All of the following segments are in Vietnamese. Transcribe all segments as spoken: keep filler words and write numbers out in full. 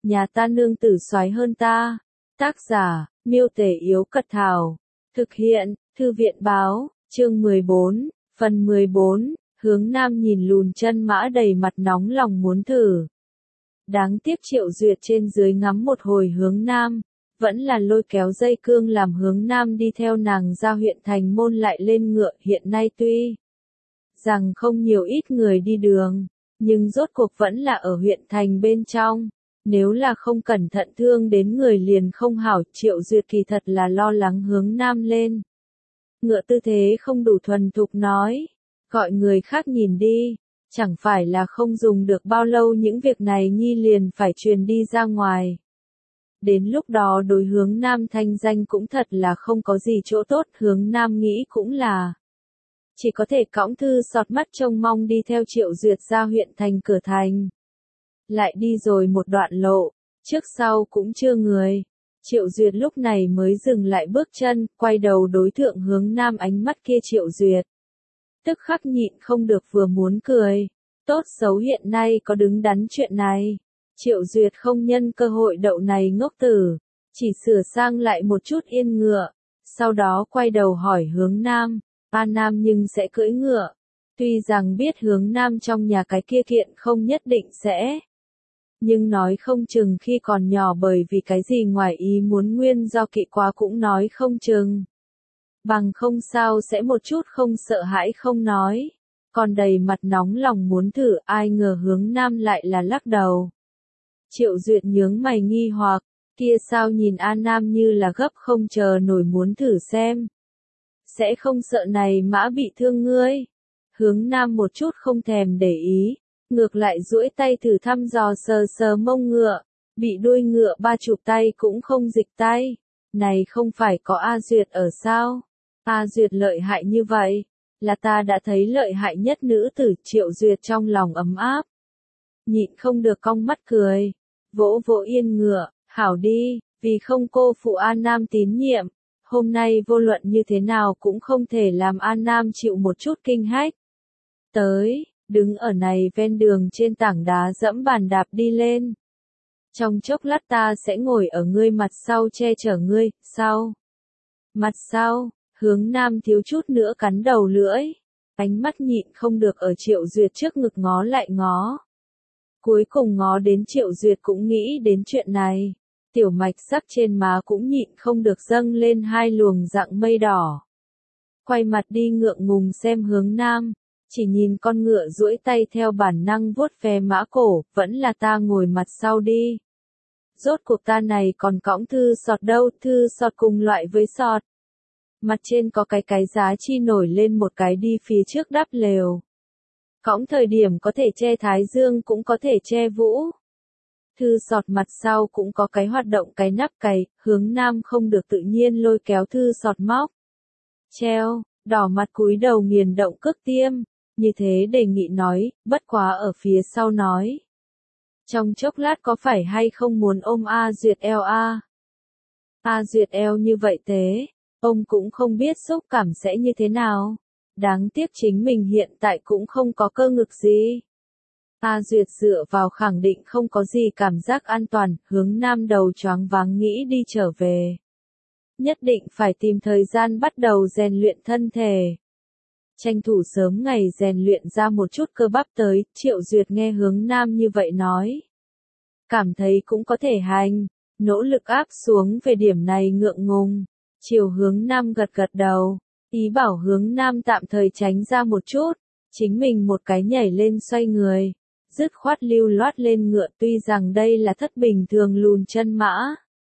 nhà ta nương tử soái hơn ta. Tác giả, Miêu Tể Yếu Cật Thảo. Thực hiện, Thư viện Báo, chương mười bốn, phần mười bốn, Hướng Nam nhìn lùn chân mã đầy mặt nóng lòng muốn thử. Đáng tiếc Triệu Duyệt trên dưới ngắm một hồi Hướng Nam, vẫn là lôi kéo dây cương làm Hướng Nam đi theo nàng ra huyện thành môn lại lên ngựa. Hiện nay tuy rằng không nhiều ít người đi đường, nhưng rốt cuộc vẫn là ở huyện thành bên trong. Nếu là không cẩn thận thương đến người liền không hảo. Triệu Duyệt kỳ thật là lo lắng Hướng Nam lên ngựa tư thế không đủ thuần thục nói, gọi người khác nhìn đi, chẳng phải là không dùng được bao lâu những việc này nhi liền phải truyền đi ra ngoài. Đến lúc đó đối Hướng Nam thanh danh cũng thật là không có gì chỗ tốt. Hướng Nam nghĩ cũng là chỉ có thể cõng thư sọt mắt trông mong đi theo Triệu Duyệt ra huyện thành cửa thành. Lại đi rồi một đoạn lộ, trước sau cũng chưa người. Triệu Duyệt lúc này mới dừng lại bước chân, quay đầu đối thượng Hướng Nam. Ánh mắt kia Triệu Duyệt tức khắc nhịn không được vừa muốn cười. Tốt xấu hiện nay có đứng đắn chuyện này. Triệu Duyệt không nhân cơ hội đậu này ngốc tử, chỉ sửa sang lại một chút yên ngựa, sau đó quay đầu hỏi Hướng Nam, A Nam nhưng sẽ cưỡi ngựa. Tuy rằng biết Hướng Nam trong nhà cái kia kiện không nhất định sẽ, nhưng nói không chừng khi còn nhỏ bởi vì cái gì ngoài ý muốn nguyên do kỵ quá cũng nói không chừng. Bằng không sao sẽ một chút không sợ hãi không nói, còn đầy mặt nóng lòng muốn thử. Ai ngờ Hướng Nam lại là lắc đầu. Triệu Duyệt nhướng mày nghi hoặc, kia sao nhìn A Nam như là gấp không chờ nổi muốn thử xem. Sẽ không sợ này mã bị thương ngươi? Hướng Nam một chút không thèm để ý, ngược lại duỗi tay thử thăm dò sờ sờ mông ngựa, bị đuôi ngựa ba chụp tay cũng không dịch tay. Này không phải có A Duyệt ở sao? A Duyệt lợi hại như vậy, là ta đã thấy lợi hại nhất nữ tử. Triệu Duyệt trong lòng ấm áp, nhịn không được cong mắt cười, vỗ vỗ yên ngựa, hảo đi, vì không cô phụ A Nam tín nhiệm, hôm nay vô luận như thế nào cũng không thể làm A Nam chịu một chút kinh hách. Tới, đứng ở này ven đường trên tảng đá dẫm bàn đạp đi lên. Trong chốc lát ta sẽ ngồi ở ngươi mặt sau che chở ngươi. Sau mặt sau, Hướng Nam thiếu chút nữa cắn đầu lưỡi, ánh mắt nhịn không được ở Triệu Duyệt trước ngực ngó lại ngó. Cuối cùng ngó đến Triệu Duyệt cũng nghĩ đến chuyện này, tiểu mạch sắc trên má cũng nhịn không được dâng lên hai luồng dạng mây đỏ. Quay mặt đi ngượng ngùng xem Hướng Nam, chỉ nhìn con ngựa duỗi tay theo bản năng vuốt ve mã cổ, vẫn là ta ngồi mặt sau đi. Rốt cuộc ta này còn cõng thư sọt đâu, thư sọt cùng loại với sọt. Mặt trên có cái cái giá chi nổi lên một cái đi phía trước đắp lều. Cõng thời điểm có thể che thái dương cũng có thể che vũ. Thư sọt mặt sau cũng có cái hoạt động cái nắp cày. Hướng Nam không được tự nhiên lôi kéo thư sọt móc treo, đỏ mặt cúi đầu nghiền động cước tiêm, như thế đề nghị nói, bất quá ở phía sau nói. Trong chốc lát có phải hay không muốn ôm A Duyệt eo a? A Duyệt eo như vậy thế, ông cũng không biết xúc cảm sẽ như thế nào. Đáng tiếc chính mình hiện tại cũng không có cơ ngực gì. A Duyệt dựa vào khẳng định không có gì cảm giác an toàn. Hướng Nam đầu choáng váng nghĩ đi trở về. Nhất định phải tìm thời gian bắt đầu rèn luyện thân thể. Tranh thủ sớm ngày rèn luyện ra một chút cơ bắp tới. Triệu Duyệt nghe Hướng Nam như vậy nói, cảm thấy cũng có thể hành, nỗ lực áp xuống về điểm này ngượng ngùng. Chiều Hướng Nam gật gật đầu, ý bảo Hướng Nam tạm thời tránh ra một chút, chính mình một cái nhảy lên xoay người, dứt khoát lưu loát lên ngựa. Tuy rằng đây là thất bình thường lùn chân mã,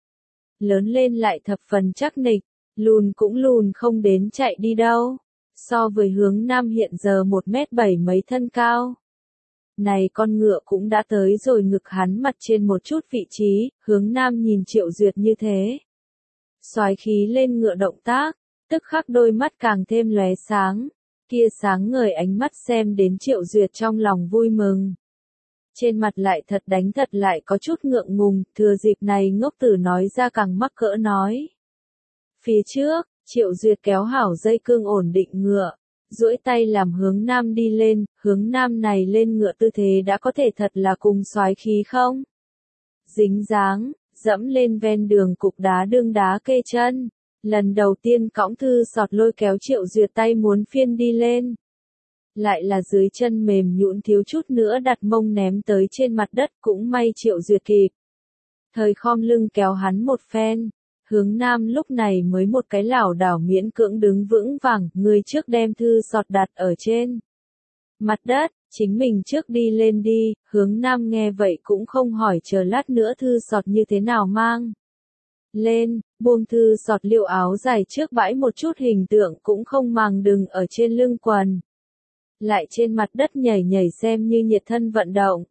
lớn lên lại thập phần chắc nịch, lùn cũng lùn không đến chạy đi đâu. So với Hướng Nam hiện giờ một mét bảy mấy thân cao, này con ngựa cũng đã tới rồi ngực hắn mặt trên một chút vị trí. Hướng Nam nhìn Triệu Duyệt như thế, xoái khí lên ngựa động tác, tức khắc đôi mắt càng thêm lóe sáng, kia sáng ngời ánh mắt xem đến Triệu Duyệt trong lòng vui mừng. Trên mặt lại thật đánh thật lại có chút ngượng ngùng, thừa dịp này ngốc tử nói ra càng mắc cỡ nói. Phía trước, Triệu Duyệt kéo hảo dây cương ổn định ngựa, duỗi tay làm Hướng Nam đi lên. Hướng Nam này lên ngựa tư thế đã có thể thật là cùng soái khí không? dính dáng, dẫm lên ven đường cục đá đương đá kê chân. Lần đầu tiên cõng Thư Sọt lôi kéo Triệu Duyệt tay muốn phiên đi lên. Lại là dưới chân mềm nhũn thiếu chút nữa đặt mông ném tới trên mặt đất, cũng may Triệu Duyệt kịp. Thời khom lưng kéo hắn một phen, Hướng Nam lúc này mới một cái lảo đảo miễn cưỡng đứng vững vàng, người trước đem Thư Sọt đặt ở trên mặt đất, chính mình trước đi lên đi. Hướng Nam nghe vậy cũng không hỏi chờ lát nữa Thư Sọt như thế nào mang lên, buông Thư Sọt liệu áo dài trước bãi một chút hình tượng cũng không màng đừng ở trên lưng quần. Lại trên mặt đất nhảy nhảy xem như nhiệt thân vận động.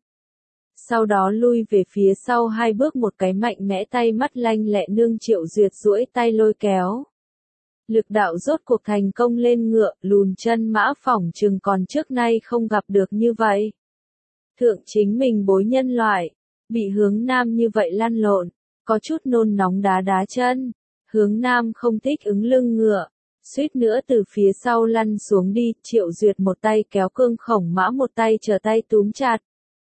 Sau đó lui về phía sau hai bước, một cái mạnh mẽ tay mắt lanh lẹ nương Triệu Duyệt duỗi tay lôi kéo. Lực đạo rốt cuộc thành công lên ngựa, lùn chân mã phỏng chừng còn trước nay không gặp được như vậy. Thượng chính mình bối nhân loại, bị Hướng Nam như vậy lăn lộn, có chút nôn nóng đá đá chân. Hướng Nam không thích ứng lưng ngựa, suýt nữa từ phía sau lăn xuống đi. Triệu Duyệt một tay kéo cương khổng mã, một tay trở tay túm chặt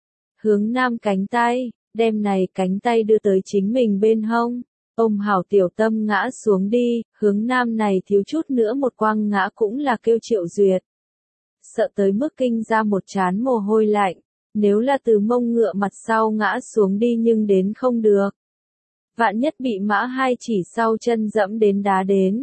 Hướng Nam cánh tay, đem này cánh tay đưa tới chính mình bên hông. Ôm hảo tiểu tâm ngã xuống đi. Hướng Nam này thiếu chút nữa một quăng ngã cũng là kêu Triệu Duyệt. Sợ tới mức kinh ra một trán mồ hôi lạnh. Nếu là từ mông ngựa mặt sau ngã xuống đi nhưng đến không được. Vạn nhất bị mã hai chỉ sau chân dẫm đến đá đến.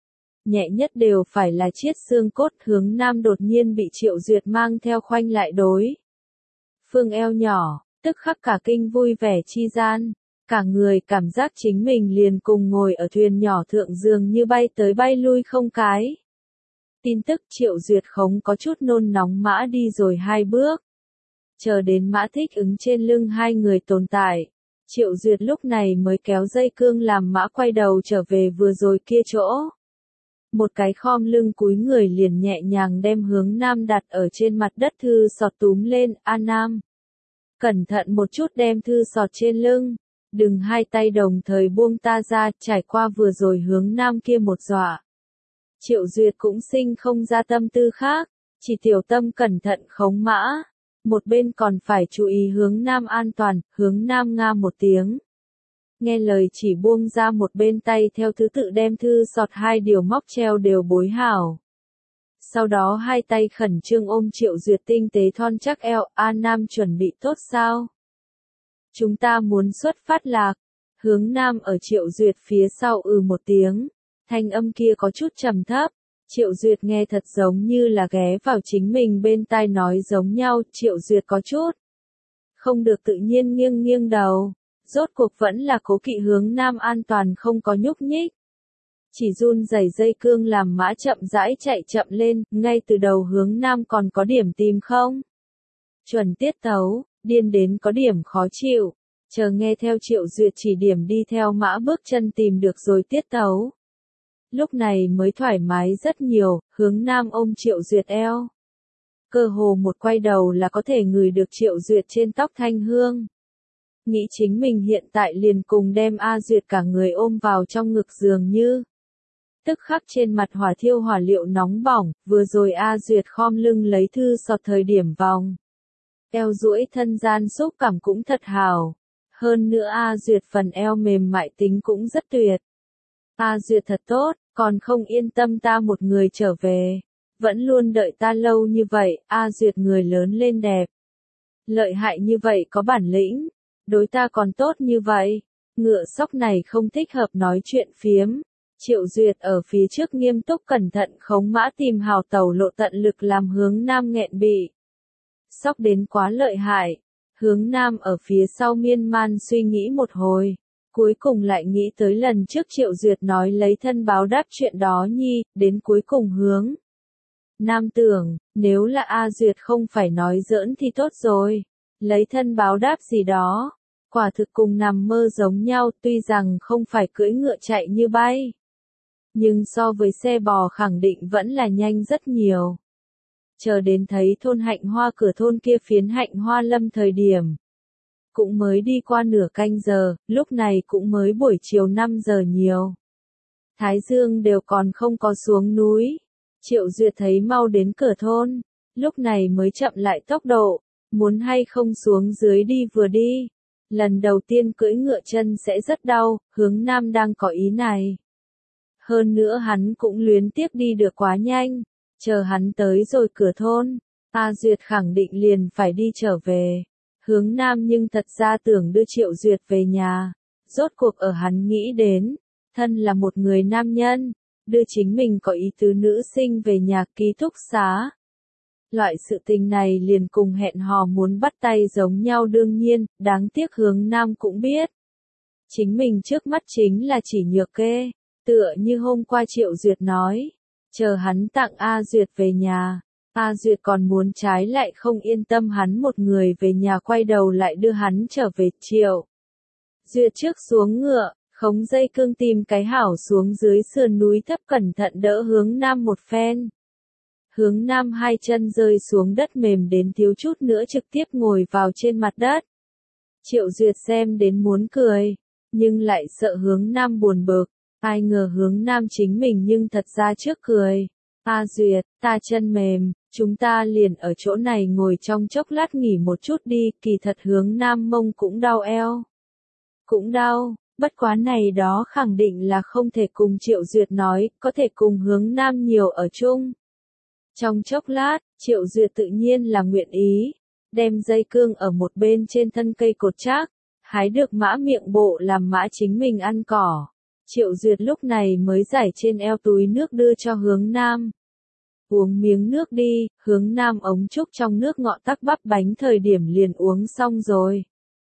Nhẹ nhất đều phải là chiết xương cốt. Hướng Nam đột nhiên bị Triệu Duyệt mang theo khoanh lại đối phương eo nhỏ, tức khắc cả kinh vui vẻ chi gian. Cả người cảm giác chính mình liền cùng ngồi ở thuyền nhỏ thượng dường như bay tới bay lui không cái. Tin tức Triệu Duyệt khống có chút nôn nóng mã đi rồi hai bước. Chờ đến mã thích ứng trên lưng hai người tồn tại. Triệu Duyệt lúc này mới kéo dây cương làm mã quay đầu trở về vừa rồi kia chỗ. Một cái khom lưng cúi người liền nhẹ nhàng đem Hướng Nam đặt ở trên mặt đất. Thư Sọt túm lên, A Nam. Cẩn thận một chút đem Thư Sọt trên lưng. Đừng hai tay đồng thời buông ta ra. Trải qua vừa rồi Hướng Nam kia một dọa. Triệu Duyệt cũng sinh không ra tâm tư khác. Chỉ tiểu tâm cẩn thận khống mã. Một bên còn phải chú ý Hướng Nam an toàn. Hướng Nam nga một tiếng. Nghe lời chỉ buông ra một bên tay theo thứ tự đem Thư Sọt hai điều móc treo đều bối hảo. Sau đó hai tay khẩn trương ôm Triệu Duyệt tinh tế thon chắc eo. A Nam chuẩn bị tốt sao? Chúng ta muốn xuất phát lạc. Hướng Nam ở Triệu Duyệt phía sau ừ một tiếng. Thanh âm kia có chút trầm thấp. Triệu Duyệt nghe thật giống như là ghé vào chính mình bên tai nói giống nhau. Triệu Duyệt có chút không được tự nhiên nghiêng nghiêng đầu. Rốt cuộc vẫn là cố kỵ Hướng Nam an toàn không có nhúc nhích. Chỉ run rẩy dây cương làm mã chậm rãi chạy chậm lên. Ngay từ đầu Hướng Nam còn có điểm tìm không chuẩn tiết tấu, điên đến có điểm khó chịu. Chờ nghe theo Triệu Duyệt chỉ điểm đi theo mã bước chân tìm được rồi tiết tấu. Lúc này mới thoải mái rất nhiều. Hướng Nam ôm Triệu Duyệt eo. Cơ hồ một quay đầu là có thể ngửi được Triệu Duyệt trên tóc thanh hương. Nghĩ chính mình hiện tại liền cùng đem A Duyệt cả người ôm vào trong ngực dường như. Tức khắc trên mặt hỏa thiêu hỏa liệu nóng bỏng. Vừa rồi A Duyệt khom lưng lấy Thư Sọt thời điểm vòng eo duỗi thân gian xúc cảm cũng thật hào. Hơn nữa A Duyệt phần eo mềm mại tính cũng rất tuyệt. A Duyệt thật tốt, còn không yên tâm ta một người trở về. Vẫn luôn đợi ta lâu như vậy. A Duyệt người lớn lên đẹp. Lợi hại như vậy có bản lĩnh. Đối ta còn tốt như vậy. Ngựa sóc này không thích hợp nói chuyện phiếm. Triệu Duyệt ở phía trước nghiêm túc cẩn thận khống mã tìm hào tàu lộ tận lực làm Hướng Nam nghẹn bị. Sóc đến quá lợi hại. Hướng Nam ở phía sau miên man suy nghĩ một hồi. Cuối cùng lại nghĩ tới lần trước Triệu Duyệt nói lấy thân báo đáp chuyện đó nhi. Đến cuối cùng Hướng Nam tưởng, nếu là A Duyệt không phải nói giỡn thì tốt rồi. Lấy thân báo đáp gì đó. Quả thực cùng nằm mơ giống nhau. Tuy rằng không phải cưỡi ngựa chạy như bay. Nhưng so với xe bò khẳng định vẫn là nhanh rất nhiều. Chờ đến thấy thôn Hạnh Hoa cửa thôn kia phiến Hạnh Hoa Lâm thời điểm. Cũng mới đi qua nửa canh giờ, lúc này cũng mới buổi chiều năm giờ nhiều. Thái dương đều còn không có xuống núi. Triệu Duyệt thấy mau đến cửa thôn. Lúc này mới chậm lại tốc độ. Muốn hay không xuống dưới đi vừa đi. Lần đầu tiên cưỡi ngựa chân sẽ rất đau, Hướng Nam đang có ý này. Hơn nữa hắn cũng luyến tiếc đi được quá nhanh, chờ hắn tới rồi cửa thôn, A Duyệt khẳng định liền phải đi trở về. Hướng Nam nhưng thật ra tưởng đưa Triệu Duyệt về nhà, rốt cuộc ở hắn nghĩ đến, thân là một người nam nhân, đưa chính mình có ý tứ nữ sinh về nhà ký túc xá. Loại sự tình này liền cùng hẹn hò muốn bắt tay giống nhau đương nhiên, đáng tiếc Hướng Nam cũng biết. Chính mình trước mắt chính là chỉ nhược kê, tựa như hôm qua Triệu Duyệt nói, chờ hắn tặng A Duyệt về nhà, A Duyệt còn muốn trái lại không yên tâm hắn một người về nhà quay đầu lại đưa hắn trở về. Triệu Duyệt trước xuống ngựa, khống dây cương tìm cái hảo xuống dưới sườn núi thấp cẩn thận đỡ Hướng Nam một phen. Hướng Nam hai chân rơi xuống đất mềm đến thiếu chút nữa trực tiếp ngồi vào trên mặt đất. Triệu Duyệt xem đến muốn cười, nhưng lại sợ Hướng Nam buồn bực, ai ngờ Hướng Nam chính mình nhưng thật ra trước cười. A Duyệt, ta chân mềm, chúng ta liền ở chỗ này ngồi trong chốc lát nghỉ một chút đi, kỳ thật Hướng Nam mông cũng đau eo. Cũng đau, bất quá này đó khẳng định là không thể cùng Triệu Duyệt nói, có thể cùng Hướng Nam nhiều ở chung. Trong chốc lát, Triệu Duyệt tự nhiên là nguyện ý, đem dây cương ở một bên trên thân cây cột chắc, hái được mã miệng bộ làm mã chính mình ăn cỏ. Triệu Duyệt lúc này mới giải trên eo túi nước đưa cho Hướng Nam. Uống miếng nước đi, Hướng Nam ống trúc trong nước ngọ tắc bắp bánh thời điểm liền uống xong rồi.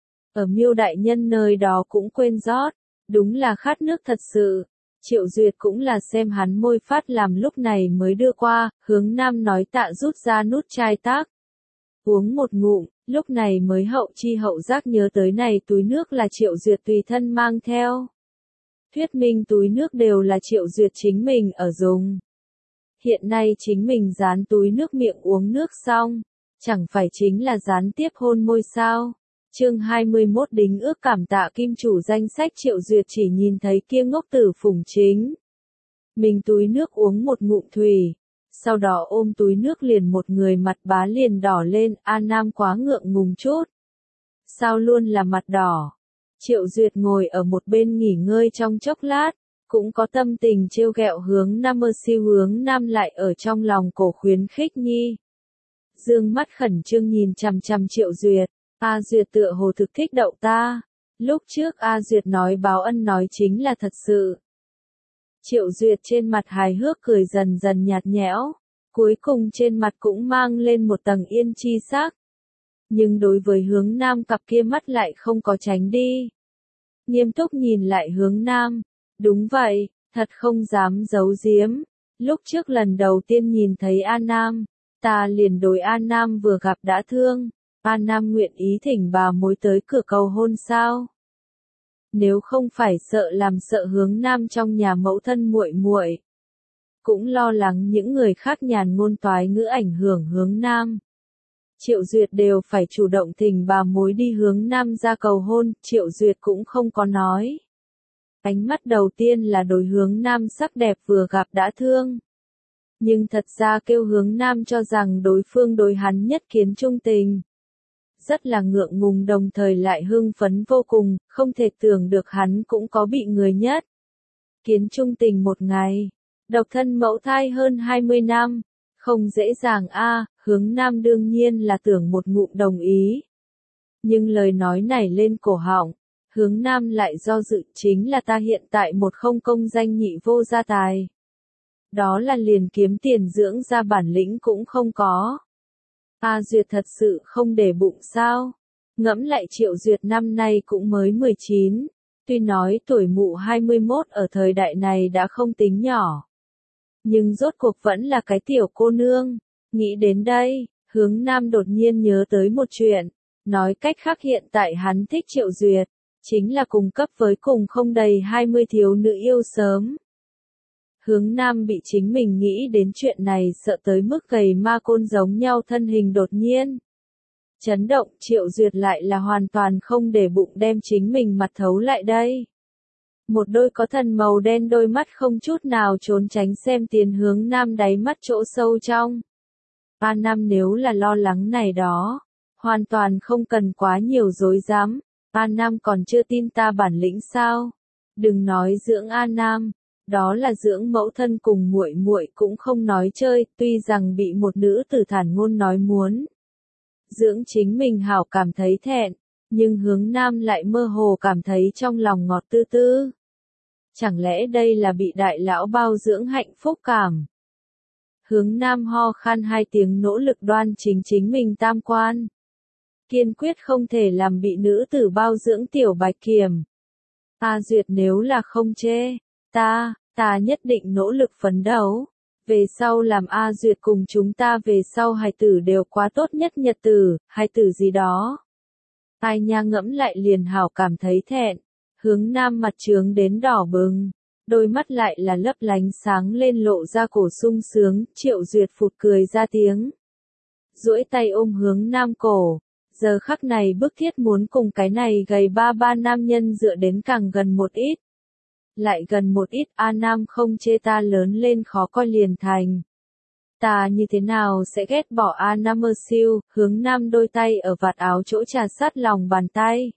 Ở Miêu đại nhân nơi đó cũng quên rót, đúng là khát nước thật sự. Triệu Duyệt cũng là xem hắn môi phát làm lúc này mới đưa qua, Hướng Nam nói tạ rút ra nút chai tác. Uống một ngụm, lúc này mới hậu chi hậu giác nhớ tới này túi nước là Triệu Duyệt tùy thân mang theo. Thuyết minh túi nước đều là Triệu Duyệt chính mình ở dùng. Hiện nay chính mình dán túi nước miệng uống nước xong, chẳng phải chính là gián tiếp hôn môi sao. Chương hai mươi mốt đính ước cảm tạ kim chủ danh sách Triệu Duyệt chỉ nhìn thấy kia ngốc tử Phùng Chính. Mình túi nước uống một ngụm thủy, sau đó ôm túi nước liền một người mặt bá liền đỏ lên, A Nam quá ngượng ngùng chút. Sao luôn là mặt đỏ? Triệu Duyệt ngồi ở một bên nghỉ ngơi trong chốc lát, cũng có tâm tình trêu ghẹo Hướng Nam mơ siêu Hướng Nam lại ở trong lòng cổ khuyến khích nhi. Dương mắt khẩn trương nhìn chằm chằm Triệu Duyệt. A Duyệt tựa hồ thực thích đậu ta. Lúc trước A Duyệt nói báo ân nói chính là thật sự. Triệu Duyệt trên mặt hài hước cười dần dần nhạt nhẽo, cuối cùng trên mặt cũng mang lên một tầng yên chi sắc. Nhưng đối với Hướng Nam cặp kia mắt lại không có tránh đi. Nghiêm túc nhìn lại Hướng Nam. Đúng vậy, thật không dám giấu giếm. Lúc trước lần đầu tiên nhìn thấy A Nam, ta liền đối A Nam vừa gặp đã thương. A Nam nguyện ý thỉnh bà mối tới cửa cầu hôn sao? Nếu không phải sợ làm sợ Hướng Nam trong nhà mẫu thân muội muội, cũng lo lắng những người khác nhàn ngôn toái ngữ ảnh hưởng Hướng Nam. Triệu Duyệt đều phải chủ động thỉnh bà mối đi Hướng Nam ra cầu hôn, Triệu Duyệt cũng không có nói. Ánh mắt đầu tiên là đối Hướng Nam sắc đẹp vừa gặp đã thương. Nhưng thật ra kêu Hướng Nam cho rằng đối phương đối hắn nhất kiến trung tình. Rất là ngượng ngùng đồng thời lại hưng phấn vô cùng, không thể tưởng được hắn cũng có bị người nhất. Kiến trung tình một ngày, độc thân mẫu thai hơn hai mươi năm, không dễ dàng a. Hướng Nam đương nhiên là tưởng một ngụm đồng ý. Nhưng lời nói này lên cổ họng, Hướng Nam lại do dự chính là ta hiện tại một không công danh nhị vô gia tài. Đó là liền kiếm tiền dưỡng ra bản lĩnh cũng không có. A Duyệt thật sự không để bụng sao? Ngẫm lại Triệu Duyệt năm nay cũng mới mười chín, tuy nói tuổi mụ hai mươi mốt ở thời đại này đã không tính nhỏ. Nhưng rốt cuộc vẫn là cái tiểu cô nương. Nghĩ đến đây, Hướng Nam đột nhiên nhớ tới một chuyện. Nói cách khác hiện tại hắn thích Triệu Duyệt, chính là cùng cấp với cùng không đầy hai mươi thiếu nữ yêu sớm. Hướng Nam bị chính mình nghĩ đến chuyện này sợ tới mức gầy ma côn giống nhau thân hình đột nhiên. Chấn động Triệu Duyệt lại là hoàn toàn không để bụng đem chính mình mặt thấu lại đây. Một đôi có thần màu đen đôi mắt không chút nào trốn tránh xem tiến Hướng Nam đáy mắt chỗ sâu trong. A Nam nếu là lo lắng này đó, hoàn toàn không cần quá nhiều dối dám. A Nam còn chưa tin ta bản lĩnh sao? Đừng nói dưỡng A Nam, đó là dưỡng mẫu thân cùng muội muội cũng không nói chơi, tuy rằng bị một nữ tử thản ngôn nói muốn dưỡng chính mình hảo cảm thấy thẹn, nhưng Hướng Nam lại mơ hồ cảm thấy trong lòng ngọt tư tư. Chẳng lẽ đây là bị đại lão bao dưỡng hạnh phúc cảm? Hướng Nam ho khan hai tiếng nỗ lực đoan chính chính mình tam quan. Kiên quyết không thể làm bị nữ tử bao dưỡng tiểu bạch kiểm. A Duyệt nếu là không chê, ta, ta nhất định nỗ lực phấn đấu. Về sau làm A Duyệt cùng chúng ta về sau hài tử đều quá tốt nhất nhật tử, hài tử gì đó. Ai nha ngẫm lại liền hảo cảm thấy thẹn. Hướng Nam mặt trướng đến đỏ bừng, đôi mắt lại là lấp lánh sáng lên lộ ra cổ sung sướng, Triệu Duyệt phụt cười ra tiếng. Duỗi tay ôm Hướng Nam cổ, giờ khắc này bức thiết muốn cùng cái này gầy ba ba nam nhân dựa đến càng gần một ít. Lại gần một ít, A Nam không chê ta lớn lên khó coi liền thành. Ta như thế nào sẽ ghét bỏ A Nam mơ siêu, Hướng Nam đôi tay ở vạt áo chỗ trà sát lòng bàn tay.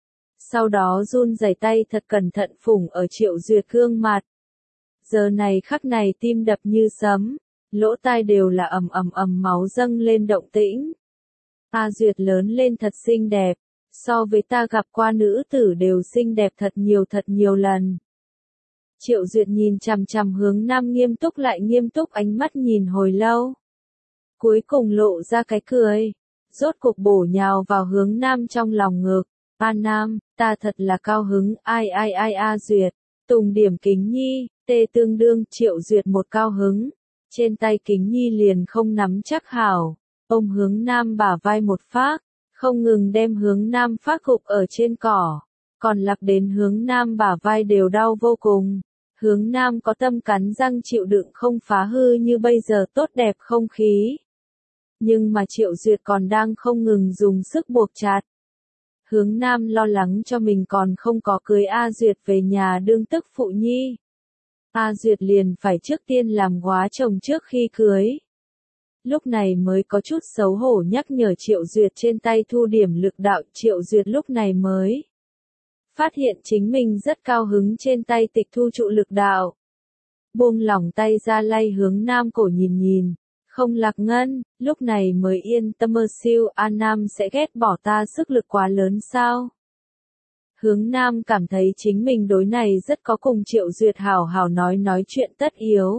Sau đó run rẩy tay thật cẩn thận phủng ở Triệu Duyệt gương mặt. Giờ này khắc này tim đập như sấm, lỗ tai đều là ầm ầm ầm máu dâng lên động tĩnh. A Duyệt lớn lên thật xinh đẹp, so với ta gặp qua nữ tử đều xinh đẹp thật nhiều thật nhiều lần. Triệu Duyệt nhìn chằm chằm Hướng Nam nghiêm túc lại nghiêm túc ánh mắt nhìn hồi lâu. Cuối cùng lộ ra cái cười, rốt cuộc bổ nhào vào Hướng Nam trong lòng ngực. A Nam, ta thật là cao hứng, ai ai ai A Duyệt, tùng điểm Kính Nhi, tê tương đương Triệu Duyệt một cao hứng. Trên tay Kính Nhi liền không nắm chắc hảo, ôm Hướng Nam bả vai một phát, không ngừng đem Hướng Nam phát gục ở trên cỏ, còn lạc đến Hướng Nam bả vai đều đau vô cùng. Hướng Nam có tâm cắn răng chịu đựng không phá hư như bây giờ tốt đẹp không khí. Nhưng mà Triệu Duyệt còn đang không ngừng dùng sức buộc chặt. Hướng Nam lo lắng cho mình còn không có cưới A Duyệt về nhà đương tức phụ nhi. A Duyệt liền phải trước tiên làm góa chồng trước khi cưới. Lúc này mới có chút xấu hổ nhắc nhở Triệu Duyệt trên tay thu điểm lực đạo. Triệu Duyệt lúc này mới phát hiện chính mình rất cao hứng trên tay tịch thu trụ lực đạo. Buông lỏng tay ra lay Hướng Nam cổ nhìn nhìn, không lạc ngân, lúc này mới yên tâm mơ siêu. A Nam sẽ ghét bỏ ta sức lực quá lớn sao? Hướng Nam cảm thấy chính mình đối này rất có cùng Triệu Duyệt hảo hảo nói nói chuyện tất yếu.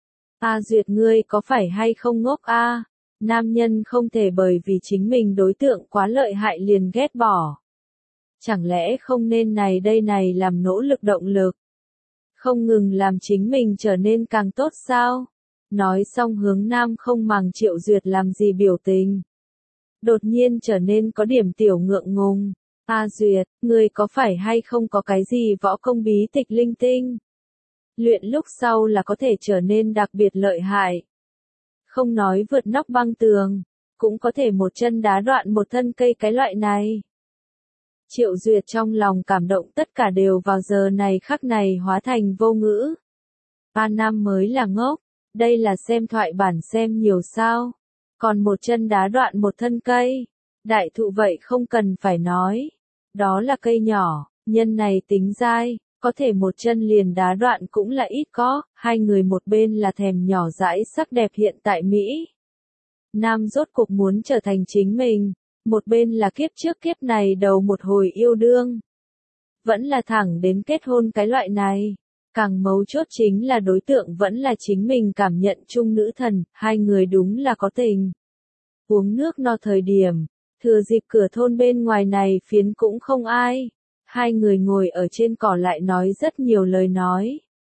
A Duyệt ngươi có phải hay không ngốc a? Nam nhân không thể bởi vì chính mình đối tượng quá lợi hại liền ghét bỏ. Chẳng lẽ không nên này đây này làm nỗ lực động lực? Không ngừng làm chính mình trở nên càng tốt sao? Nói xong Hướng Nam không màng Triệu Duyệt làm gì biểu tình. Đột nhiên trở nên có điểm tiểu ngượng ngùng. A Duyệt, ngươi có phải hay không có cái gì võ công bí tịch linh tinh? Luyện lúc sau là có thể trở nên đặc biệt lợi hại. Không nói vượt nóc băng tường, cũng có thể một chân đá đoạn một thân cây cái loại này. Triệu Duyệt trong lòng cảm động tất cả đều vào giờ này khắc này hóa thành vô ngữ. A Nam mới là ngốc, đây là xem thoại bản xem nhiều sao. Còn một chân đá đoạn một thân cây, đại thụ vậy không cần phải nói. Đó là cây nhỏ, nhân này tính dai, có thể một chân liền đá đoạn cũng là ít có, hai người một bên là thèm nhỏ dãi sắc đẹp hiện tại Mỹ. Nam rốt cuộc muốn trở thành chính mình, một bên là kiếp trước kiếp này đầu một hồi yêu đương. Vẫn là thẳng đến kết hôn cái loại này. Càng mấu chốt chính là đối tượng vẫn là chính mình cảm nhận chung nữ thần, hai người đúng là có tình. Uống nước no thời điểm, thừa dịp cửa thôn bên ngoài này phiến cũng không ai. Hai người ngồi ở trên cỏ lại nói rất nhiều lời nói.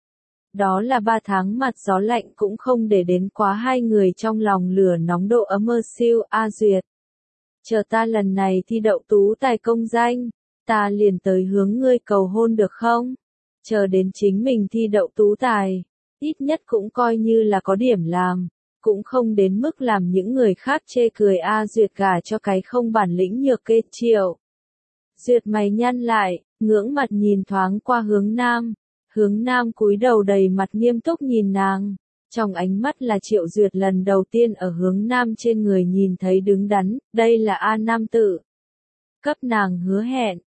Đó là ba tháng mặt gió lạnh cũng không để đến quá hai người trong lòng lửa nóng độ ấm mơ siêu. A Duyệt, chờ ta lần này thi đậu tú tài công danh, ta liền tới hướng ngươi cầu hôn được không? Chờ đến chính mình thi đậu tú tài, ít nhất cũng coi như là có điểm làm, cũng không đến mức làm những người khác chê cười. A Duyệt gả cho cái không bản lĩnh nhược kê Triệu. Duyệt mày nhăn lại, ngưỡng mặt nhìn thoáng qua Hướng Nam. Hướng Nam cúi đầu đầy mặt nghiêm túc nhìn nàng. Trong ánh mắt là Triệu Duyệt lần đầu tiên ở Hướng Nam trên người nhìn thấy đứng đắn, đây là A Nam tự cấp nàng hứa hẹn,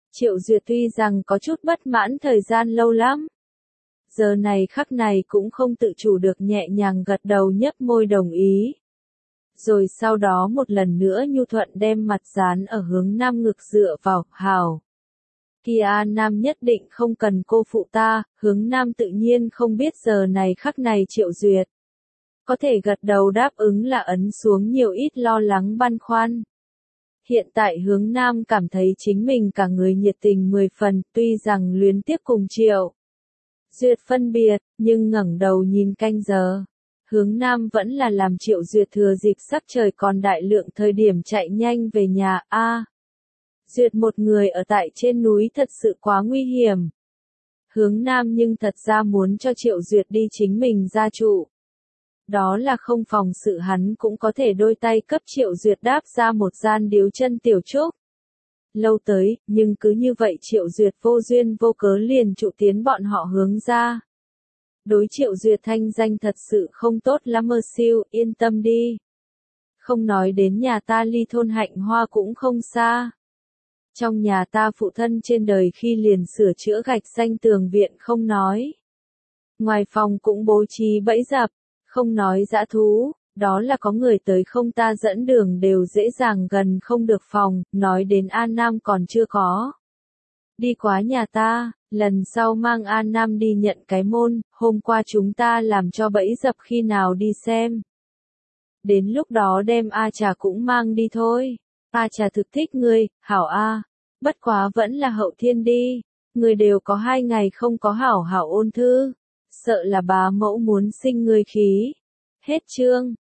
Triệu Duyệt tuy rằng có chút bất mãn thời gian lâu lắm. Giờ này khắc này cũng không tự chủ được nhẹ nhàng gật đầu nhấp môi đồng ý. Rồi sau đó một lần nữa nhu thuận đem mặt dán ở hướng nam ngực dựa vào, hào. Kia nam nhất định không cần cô phụ ta, hướng nam tự nhiên không biết giờ này khắc này Triệu Duyệt. Có thể gật đầu đáp ứng là ấn xuống nhiều ít lo lắng băn khoăn. Hiện tại hướng nam cảm thấy chính mình cả người nhiệt tình mười phần, tuy rằng luyến tiếc cùng Triệu Duyệt phân biệt, nhưng ngẩng đầu nhìn canh giờ. Hướng nam vẫn là làm Triệu Duyệt thừa dịp sắc trời còn đại lượng thời điểm chạy nhanh về nhà. A, à, Duyệt một người ở tại trên núi thật sự quá nguy hiểm. Hướng nam nhưng thật ra muốn cho Triệu Duyệt đi chính mình gia trụ. Đó là không phòng sự hắn cũng có thể đôi tay cấp Triệu Duyệt đáp ra một gian điếu chân tiểu trúc. Lâu tới, nhưng cứ như vậy Triệu Duyệt vô duyên vô cớ liền trụ tiến bọn họ hướng ra. Đối Triệu Duyệt thanh danh thật sự không tốt lắm mơ siêu, yên tâm đi. Không nói đến nhà ta ly thôn Hạnh Hoa cũng không xa. Trong nhà ta phụ thân trên đời khi liền sửa chữa gạch xanh tường viện không nói. Ngoài phòng cũng bố trí bẫy dập, không nói dã thú, đó là có người tới không ta dẫn đường đều dễ dàng gần không được phòng, nói đến An Nam còn chưa có. Đi quá nhà ta, lần sau mang An Nam đi nhận cái môn, hôm qua chúng ta làm cho bẫy dập khi nào đi xem. Đến lúc đó đem A Trà cũng mang đi thôi. A Trà thực thích ngươi, hảo A, bất quá vẫn là hậu thiên đi, ngươi đều có hai ngày không có hảo hảo ôn thư, sợ là bá mẫu muốn sinh ngươi khí. Hết chương.